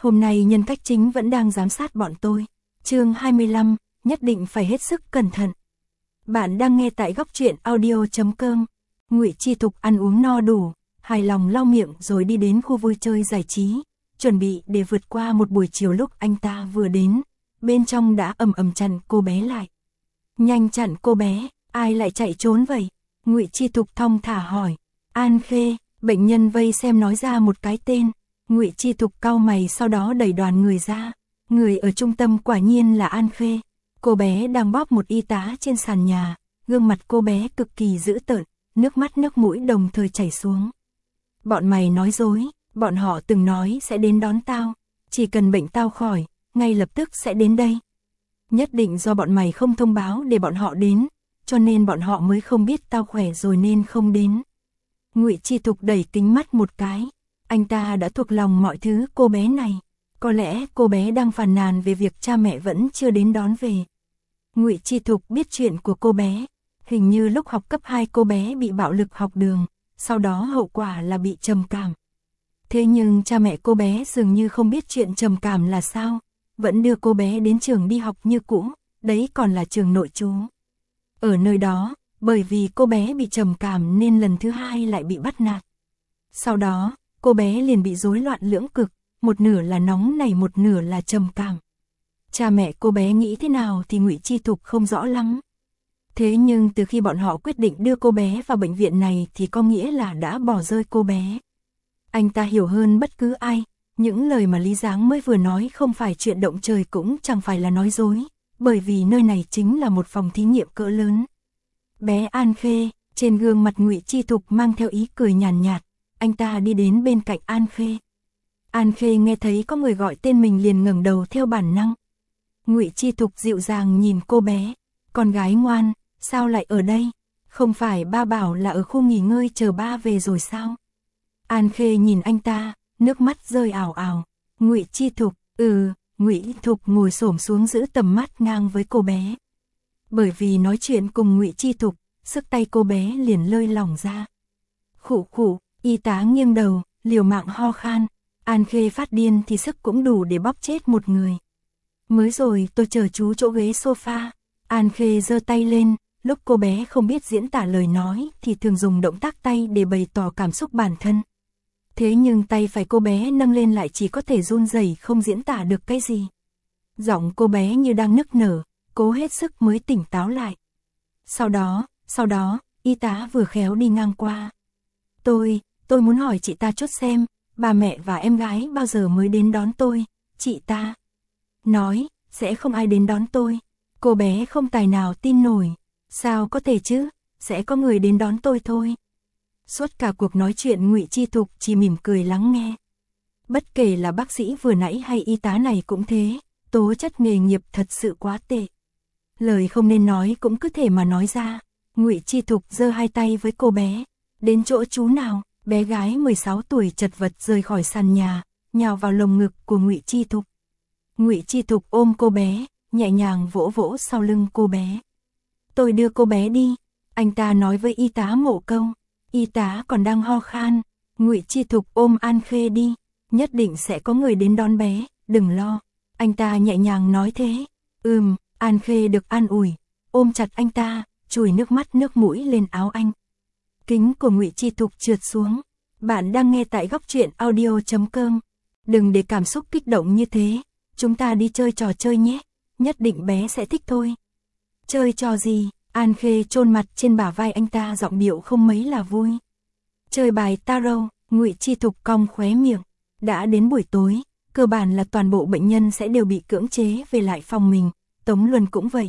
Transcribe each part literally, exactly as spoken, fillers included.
Hôm nay nhân cách chính vẫn đang giám sát bọn tôi. Chương hai mươi lăm, nhất định phải hết sức cẩn thận. Bạn đang nghe tại góc truyện audio chấm com. Ngụy Chi Thục ăn uống no đủ, hài lòng lau miệng rồi đi đến khu vui chơi giải trí, chuẩn bị để vượt qua một buổi chiều. Lúc anh ta vừa đến, bên trong đã ầm ầm chặn cô bé lại. Nhanh chặn cô bé, ai lại chạy trốn vậy? Ngụy Chi Thục thong thả hỏi. An Khê. Bệnh nhân vây xem nói ra một cái tên. Ngụy Chi Thục cau mày, sau đó đẩy đoàn người ra. Người ở trung tâm quả nhiên là An Khê. Cô bé đang bóp một y tá trên sàn nhà, gương mặt cô bé cực kỳ dữ tợn, nước mắt nước mũi đồng thời chảy xuống. Bọn mày nói dối, bọn họ từng nói sẽ đến đón tao, chỉ cần bệnh tao khỏi, ngay lập tức sẽ đến đây. Nhất định do bọn mày không thông báo để bọn họ đến, cho nên bọn họ mới không biết tao khỏe rồi nên không đến. Ngụy Chi Thục đẩy kính mắt một cái, anh ta đã thuộc lòng mọi thứ cô bé này. Có lẽ cô bé đang phàn nàn về việc cha mẹ vẫn chưa đến đón về. Ngụy Chi Thục biết chuyện của cô bé, hình như lúc học cấp hai cô bé bị bạo lực học đường, sau đó hậu quả là bị trầm cảm. Thế nhưng cha mẹ cô bé dường như không biết chuyện trầm cảm là sao, vẫn đưa cô bé đến trường đi học như cũ, đấy còn là trường nội trú. Ở nơi đó, bởi vì cô bé bị trầm cảm nên lần thứ hai lại bị bắt nạt. Sau đó, cô bé liền bị rối loạn lưỡng cực, một nửa là nóng nảy một nửa là trầm cảm. Cha mẹ cô bé nghĩ thế nào thì Ngụy Chi Thục không rõ lắm. Thế nhưng từ khi bọn họ quyết định đưa cô bé vào bệnh viện này thì có nghĩa là đã bỏ rơi cô bé. Anh ta hiểu hơn bất cứ ai, những lời mà Lý Giáng mới vừa nói không phải chuyện động trời cũng chẳng phải là nói dối, bởi vì nơi này chính là một phòng thí nghiệm cỡ lớn. Bé An Khê, trên gương mặt Ngụy Chi Thục mang theo ý cười nhàn nhạt, anh ta đi đến bên cạnh An Khê. An Khê nghe thấy có người gọi tên mình liền ngẩng đầu theo bản năng. Ngụy Chi Thục dịu dàng nhìn cô bé, con gái ngoan, sao lại ở đây? Không phải ba bảo là ở khu nghỉ ngơi chờ ba về rồi sao? An Khê nhìn anh ta, nước mắt rơi ảo ảo. Ngụy Chi Thục, ừ, Ngụy Thục ngồi xổm xuống giữ tầm mắt ngang với cô bé. Bởi vì nói chuyện cùng Ngụy Chi Thục, sức tay cô bé liền lơi lỏng ra. Khụ khụ, y tá nghiêng đầu, liều mạng ho khan. An Khê phát điên thì sức cũng đủ để bóp chết một người. Mới rồi tôi chờ chú chỗ ghế sofa. An Khê giơ tay lên, lúc cô bé không biết diễn tả lời nói thì thường dùng động tác tay để bày tỏ cảm xúc bản thân. Thế nhưng tay phải cô bé nâng lên lại chỉ có thể run rẩy, không diễn tả được cái gì. Giọng cô bé như đang nức nở, cố hết sức mới tỉnh táo lại. Sau đó, sau đó, y tá vừa khéo đi ngang qua. Tôi, tôi muốn hỏi chị ta chút xem, bà mẹ và em gái bao giờ mới đến đón tôi, chị ta nói, sẽ không ai đến đón tôi. Cô bé không tài nào tin nổi, sao có thể chứ, sẽ có người đến đón tôi thôi. Suốt cả cuộc nói chuyện Ngụy Chi Thục chỉ mỉm cười lắng nghe. Bất kể là bác sĩ vừa nãy hay y tá này cũng thế, tố chất nghề nghiệp thật sự quá tệ. Lời không nên nói cũng cứ thể mà nói ra. Ngụy Chi Thục giơ hai tay với cô bé, đến chỗ chú nào. Bé gái mười sáu tuổi chật vật rời khỏi sàn nhà, nhào vào lồng ngực của Ngụy Chi Thục. Ngụy Chi Thục ôm cô bé, nhẹ nhàng vỗ vỗ sau lưng cô bé. Tôi đưa cô bé đi, anh ta nói với y tá Mộ Câu. Y tá còn đang ho khan. Ngụy Chi Thục ôm An Khê đi, nhất định sẽ có người đến đón bé, đừng lo. Anh ta nhẹ nhàng nói thế. Ừm, An Khê được an ủi, ôm chặt anh ta, chùi nước mắt nước mũi lên áo anh. Kính của Ngụy Chi Thục trượt xuống. Bạn đang nghe tại góc truyện audio chấm com. Đừng để cảm xúc kích động như thế, chúng ta đi chơi trò chơi nhé, nhất định bé sẽ thích thôi. Chơi trò gì? An Khê chôn mặt trên bả vai anh ta, giọng điệu không mấy là vui. Chơi bài tarot. Ngụy Chi Thục cong khóe miệng. Đã đến buổi tối, cơ bản là toàn bộ bệnh nhân sẽ đều bị cưỡng chế về lại phòng mình, Tống Luân cũng vậy.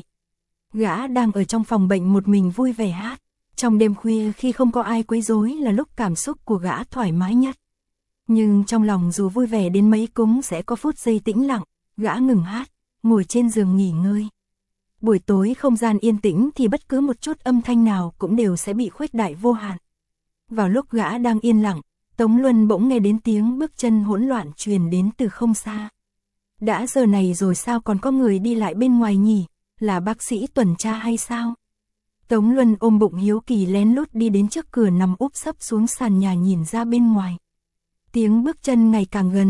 Gã đang ở trong phòng bệnh một mình vui vẻ hát. Trong đêm khuya khi không có ai quấy rối là lúc cảm xúc của gã thoải mái nhất. Nhưng trong lòng dù vui vẻ đến mấy cũng sẽ có phút giây tĩnh lặng, gã ngừng hát, ngồi trên giường nghỉ ngơi. Buổi tối không gian yên tĩnh thì bất cứ một chút âm thanh nào cũng đều sẽ bị khuếch đại vô hạn. Vào lúc gã đang yên lặng, Tống Luân bỗng nghe đến tiếng bước chân hỗn loạn truyền đến từ không xa. Đã giờ này rồi sao còn có người đi lại bên ngoài nhỉ, là bác sĩ tuần tra hay sao? Tống Luân ôm bụng hiếu kỳ lén lút đi đến trước cửa nằm úp sấp xuống sàn nhà nhìn ra bên ngoài. Tiếng bước chân ngày càng gần,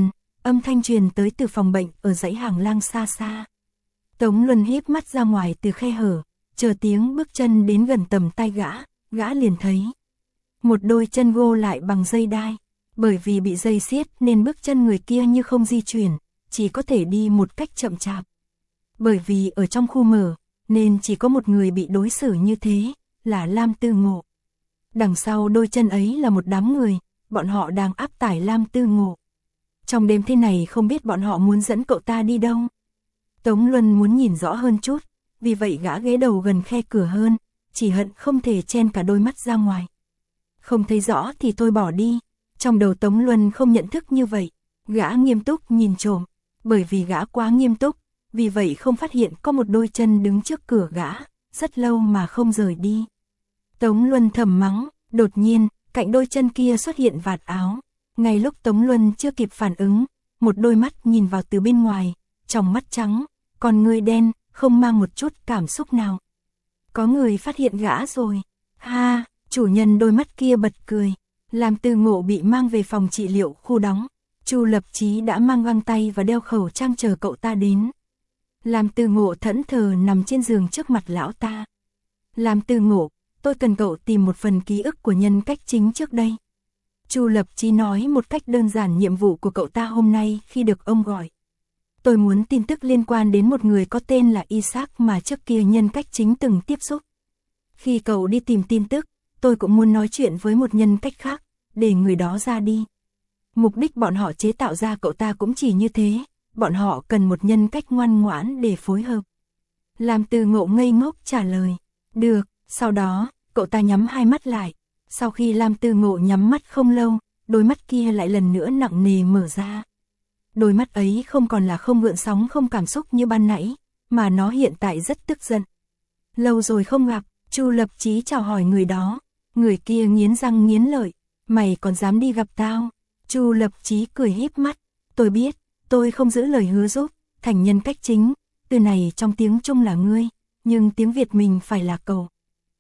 Âm thanh truyền tới từ phòng bệnh ở dãy hàng lang xa xa. Tống Luân híp mắt ra ngoài từ khe hở, chờ tiếng bước chân đến gần tầm tai gã, gã liền thấy một đôi chân gô lại bằng dây đai, bởi vì bị dây siết nên bước chân người kia như không di chuyển, chỉ có thể đi một cách chậm chạp. Bởi vì ở trong khu mở, nên chỉ có một người bị đối xử như thế, là Lam Tư Ngộ. Đằng sau đôi chân ấy là một đám người, bọn họ đang áp tải Lam Tư Ngộ. Trong đêm thế này không biết bọn họ muốn dẫn cậu ta đi đâu. Tống Luân muốn nhìn rõ hơn chút, vì vậy gã ghé đầu gần khe cửa hơn, chỉ hận không thể chen cả đôi mắt ra ngoài. Không thấy rõ thì thôi bỏ đi. Trong đầu Tống Luân không nhận thức như vậy, gã nghiêm túc nhìn trộm, bởi vì gã quá nghiêm túc, vì vậy không phát hiện có một đôi chân đứng trước cửa gã, rất lâu mà không rời đi. Tống Luân thầm mắng, đột nhiên, cạnh đôi chân kia xuất hiện vạt áo. Ngay lúc Tống Luân chưa kịp phản ứng, một đôi mắt nhìn vào từ bên ngoài, trong mắt trắng, còn người đen, không mang một chút cảm xúc nào. Có người phát hiện gã rồi. Ha, chủ nhân đôi mắt kia bật cười. Lam Tư Ngộ bị mang về phòng trị liệu khu đóng. Chu Lập Chí đã mang găng tay và đeo khẩu trang chờ cậu ta đến. Lam Tư Ngộ thẫn thờ nằm trên giường trước mặt lão ta. Lam Tư Ngộ, tôi cần cậu tìm một phần ký ức của nhân cách chính trước đây. Chu Lập Chí nói một cách đơn giản nhiệm vụ của cậu ta hôm nay khi được ông gọi. Tôi muốn tin tức liên quan đến một người có tên là Isaac mà trước kia nhân cách chính từng tiếp xúc. Khi cậu đi tìm tin tức, tôi cũng muốn nói chuyện với một nhân cách khác, để người đó ra đi. Mục đích bọn họ chế tạo ra cậu ta cũng chỉ như thế, bọn họ cần một nhân cách ngoan ngoãn để phối hợp. Lam Tư Ngộ ngây ngốc trả lời, được, sau đó, cậu ta nhắm hai mắt lại. Sau khi Lam Tư Ngộ nhắm mắt không lâu, đôi mắt kia lại lần nữa nặng nề mở ra. Đôi mắt ấy không còn là không gợn sóng không cảm xúc như ban nãy, mà nó hiện tại rất tức giận. Lâu rồi không gặp, Chu Lập Chí chào hỏi người đó, người kia nghiến răng nghiến lợi, mày còn dám đi gặp tao? Chu Lập Chí cười híp mắt, tôi biết, tôi không giữ lời hứa giúp, thành nhân cách chính, từ này trong tiếng Trung là ngươi, nhưng tiếng Việt mình phải là cậu.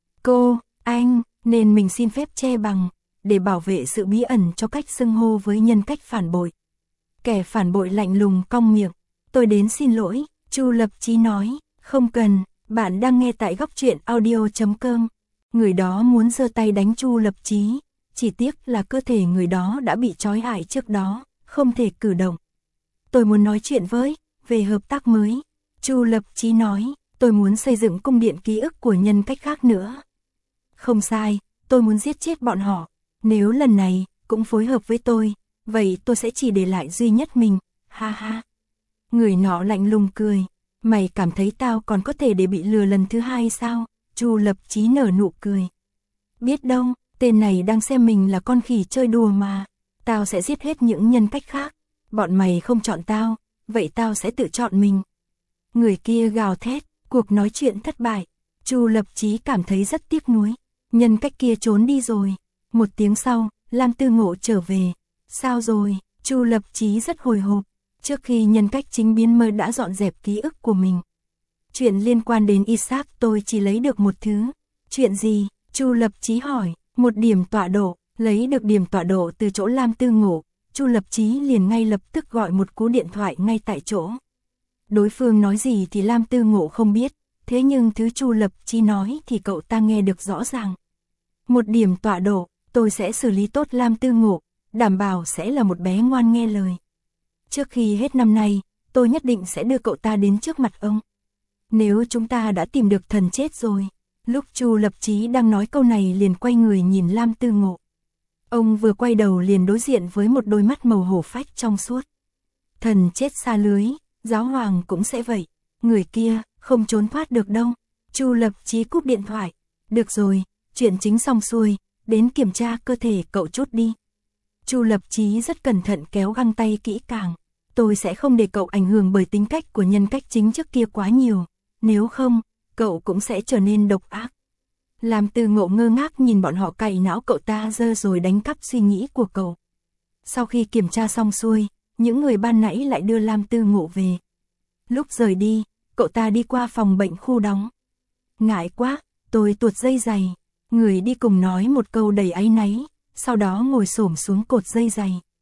Cô, anh, nên mình xin phép che bằng, để bảo vệ sự bí ẩn cho cách xưng hô với nhân cách phản bội. Kẻ phản bội lạnh lùng cong miệng, tôi đến xin lỗi, Chu Lập Chí nói, không cần, bạn đang nghe tại góc truyện audio chấm com. Người đó muốn giơ tay đánh Chu Lập Chí, chỉ tiếc là cơ thể người đó đã bị trói hại trước đó, không thể cử động. Tôi muốn nói chuyện với, về hợp tác mới. Chu Lập Chí nói, tôi muốn xây dựng cung điện ký ức của nhân cách khác nữa. Không sai, tôi muốn giết chết bọn họ, nếu lần này cũng phối hợp với tôi, vậy tôi sẽ chỉ để lại duy nhất mình, ha ha. Người nọ lạnh lùng cười, mày cảm thấy tao còn có thể để bị lừa lần thứ hai sao? Chu Lập Chí nở nụ cười. Biết đâu, tên này đang xem mình là con khỉ chơi đùa mà, tao sẽ giết hết những nhân cách khác, bọn mày không chọn tao, vậy tao sẽ tự chọn mình. Người kia gào thét, cuộc nói chuyện thất bại, Chu Lập Chí cảm thấy rất tiếc nuối, nhân cách kia trốn đi rồi. Một tiếng sau, Lam Tư Ngộ trở về. Sao rồi? Chu Lập Chí rất hồi hộp, trước khi nhân cách chính biến mơ đã dọn dẹp ký ức của mình. Chuyện liên quan đến Isaac tôi chỉ lấy được một thứ. Chuyện gì? Chu Lập Chí hỏi. Một điểm tọa độ. Lấy được điểm tọa độ từ chỗ Lam Tư Ngộ, Chu Lập Chí liền ngay lập tức gọi một cú điện thoại ngay tại chỗ. Đối phương nói gì thì Lam Tư Ngộ không biết, thế nhưng thứ Chu Lập Chí nói thì cậu ta nghe được rõ ràng. Một điểm tọa độ, tôi sẽ xử lý tốt Lam Tư Ngộ, đảm bảo sẽ là một bé ngoan nghe lời. Trước khi hết năm nay, tôi nhất định sẽ đưa cậu ta đến trước mặt ông. Nếu chúng ta đã tìm được thần chết rồi. Lúc Chu Lập Chí đang nói câu này liền quay người nhìn Lam Tư Ngộ. Ông vừa quay đầu liền đối diện với một đôi mắt màu hổ phách trong suốt. Thần chết xa lưới, giáo hoàng cũng sẽ vậy. Người kia, không trốn thoát được đâu. Chu Lập Chí cúp điện thoại. Được rồi, chuyện chính xong xuôi, đến kiểm tra cơ thể cậu chút đi. Chu Lập Chí rất cẩn thận kéo găng tay kỹ càng. Tôi sẽ không để cậu ảnh hưởng bởi tính cách của nhân cách chính trước kia quá nhiều. Nếu không, cậu cũng sẽ trở nên độc ác. Lam Tư Ngộ ngơ ngác nhìn bọn họ cày não cậu ta dơ rồi đánh cắp suy nghĩ của cậu. Sau khi kiểm tra xong xuôi, những người ban nãy lại đưa Lam Tư Ngộ về. Lúc rời đi, cậu ta đi qua phòng bệnh khu đóng. Ngại quá, tôi tuột dây giày. Người đi cùng nói một câu đầy áy náy, sau đó ngồi xổm xuống cột dây giày.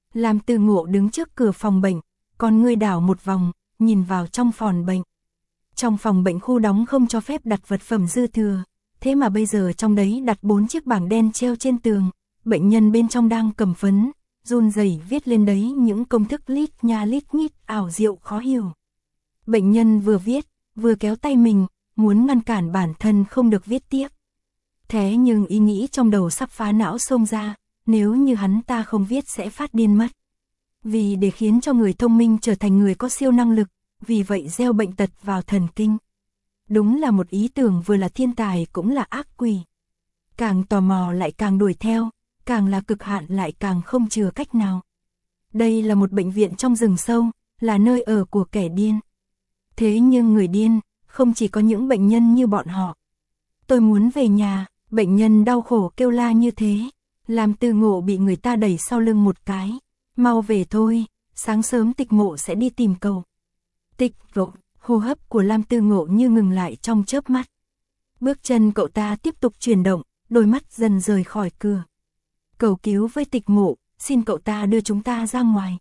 Lam Tư Ngộ đứng trước cửa phòng bệnh, con ngươi đảo một vòng, nhìn vào trong phòng bệnh. Trong phòng bệnh khu đóng không cho phép đặt vật phẩm dư thừa, thế mà bây giờ trong đấy đặt bốn chiếc bảng đen treo trên tường, bệnh nhân bên trong đang cầm phấn, run rẩy viết lên đấy những công thức lít nha lít nhít ảo diệu khó hiểu. Bệnh nhân vừa viết, vừa kéo tay mình, muốn ngăn cản bản thân không được viết tiếp. Thế nhưng ý nghĩ trong đầu sắp phá não xông ra, nếu như hắn ta không viết sẽ phát điên mất. Vì để khiến cho người thông minh trở thành người có siêu năng lực, vì vậy gieo bệnh tật vào thần kinh. Đúng là một ý tưởng vừa là thiên tài cũng là ác quỷ. Càng tò mò lại càng đuổi theo, càng là cực hạn lại càng không chừa cách nào. Đây là một bệnh viện trong rừng sâu, là nơi ở của kẻ điên. Thế nhưng người điên, không chỉ có những bệnh nhân như bọn họ. Tôi muốn về nhà, bệnh nhân đau khổ kêu la như thế. Lam Tư Ngộ bị người ta đẩy sau lưng một cái. Mau về thôi, sáng sớm Tịch Mộ sẽ đi tìm cậu. Tịch Mộ, hô hấp của Lam Tư Ngộ như ngừng lại trong chớp mắt. Bước chân cậu ta tiếp tục chuyển động, đôi mắt dần rời khỏi cửa. Cầu cứu với Tịch Mộ, xin cậu ta đưa chúng ta ra ngoài.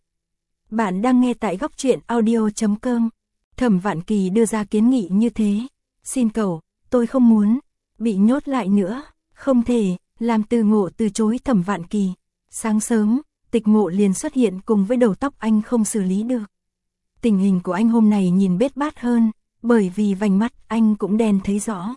Bạn đang nghe tại góc truyện audio chấm com. Thẩm Vạn Kỳ đưa ra kiến nghị như thế. Xin cậu, tôi không muốn bị nhốt lại nữa. Không thể, Lam Tư Ngộ từ chối Thẩm Vạn Kỳ. Sáng sớm, Tịch Mộ liền xuất hiện cùng với đầu tóc anh không xử lý được. Tình hình của anh hôm nay nhìn bết bát hơn, bởi vì vành mắt anh cũng đen thấy rõ.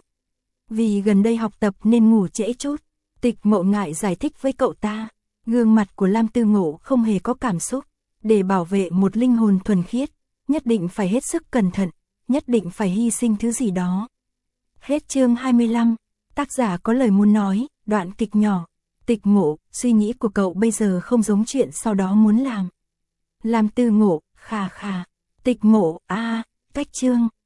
Vì gần đây học tập nên ngủ trễ chút. Tịch Mộ ngại giải thích với cậu ta. Gương mặt của Lam Tư Ngộ không hề có cảm xúc. Để bảo vệ một linh hồn thuần khiết, nhất định phải hết sức cẩn thận, nhất định phải hy sinh thứ gì đó. Hết chương hai mươi lăm, tác giả có lời muốn nói, đoạn kịch nhỏ. Tịch Mộ, suy nghĩ của cậu bây giờ không giống chuyện sau đó muốn làm. Lam Tư Ngộ, khà khà. Tịch Mộ, a, à, cách chương.